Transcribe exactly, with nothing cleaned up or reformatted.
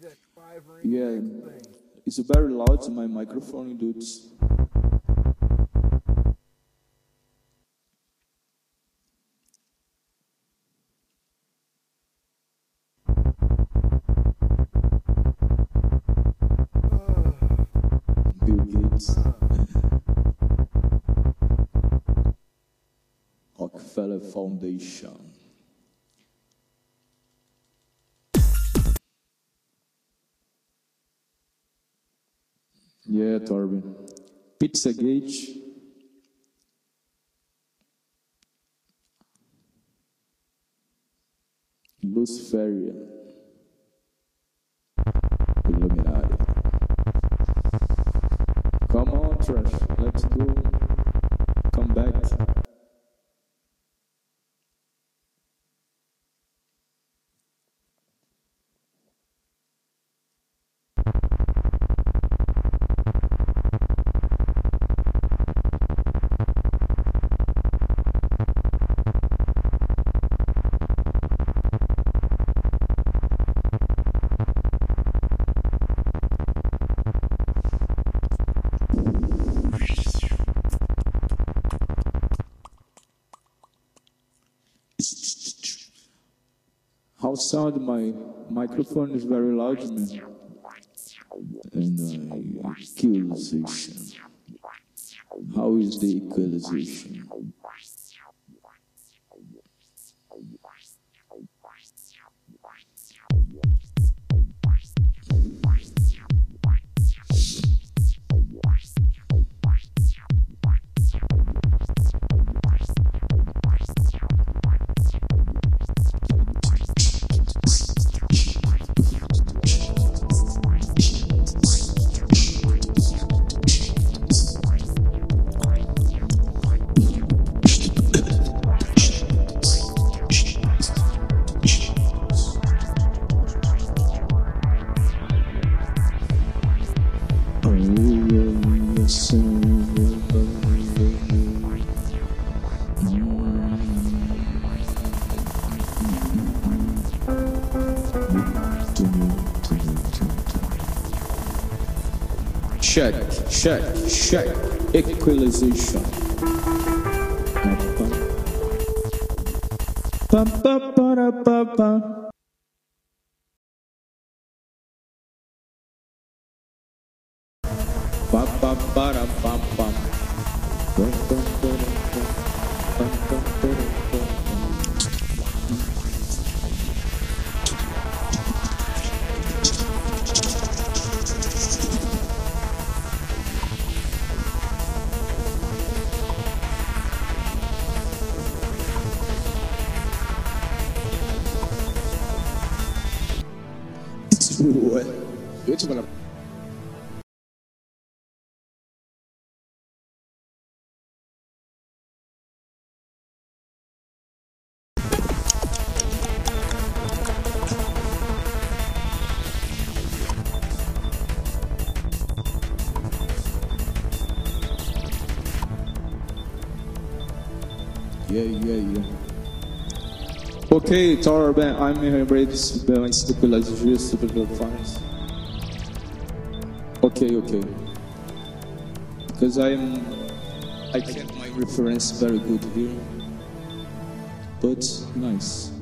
Yeah, it's very loud my microphone, dudes. Bill Gates. Rockefeller Foundation. Yeah, Torben. Pizzagate. Luciferian. Illuminati. Come on, Trash. Let's go. Come back. How sound my microphone is very loud, man. And uh, equalization. How is the equalization? Check, check, check. Equalization. Pam, pam, pam, pam, pam. Pa, pa, para, pam, pam. Pam, pam, para, pam. Pam, pam, para, pam. What? Bitch, when I Yeah, yeah, yeah. Okay, Torben, I'm here ready to balance the equalization super fines. Okay, okay. Because I'm I get my reference very good here. But nice.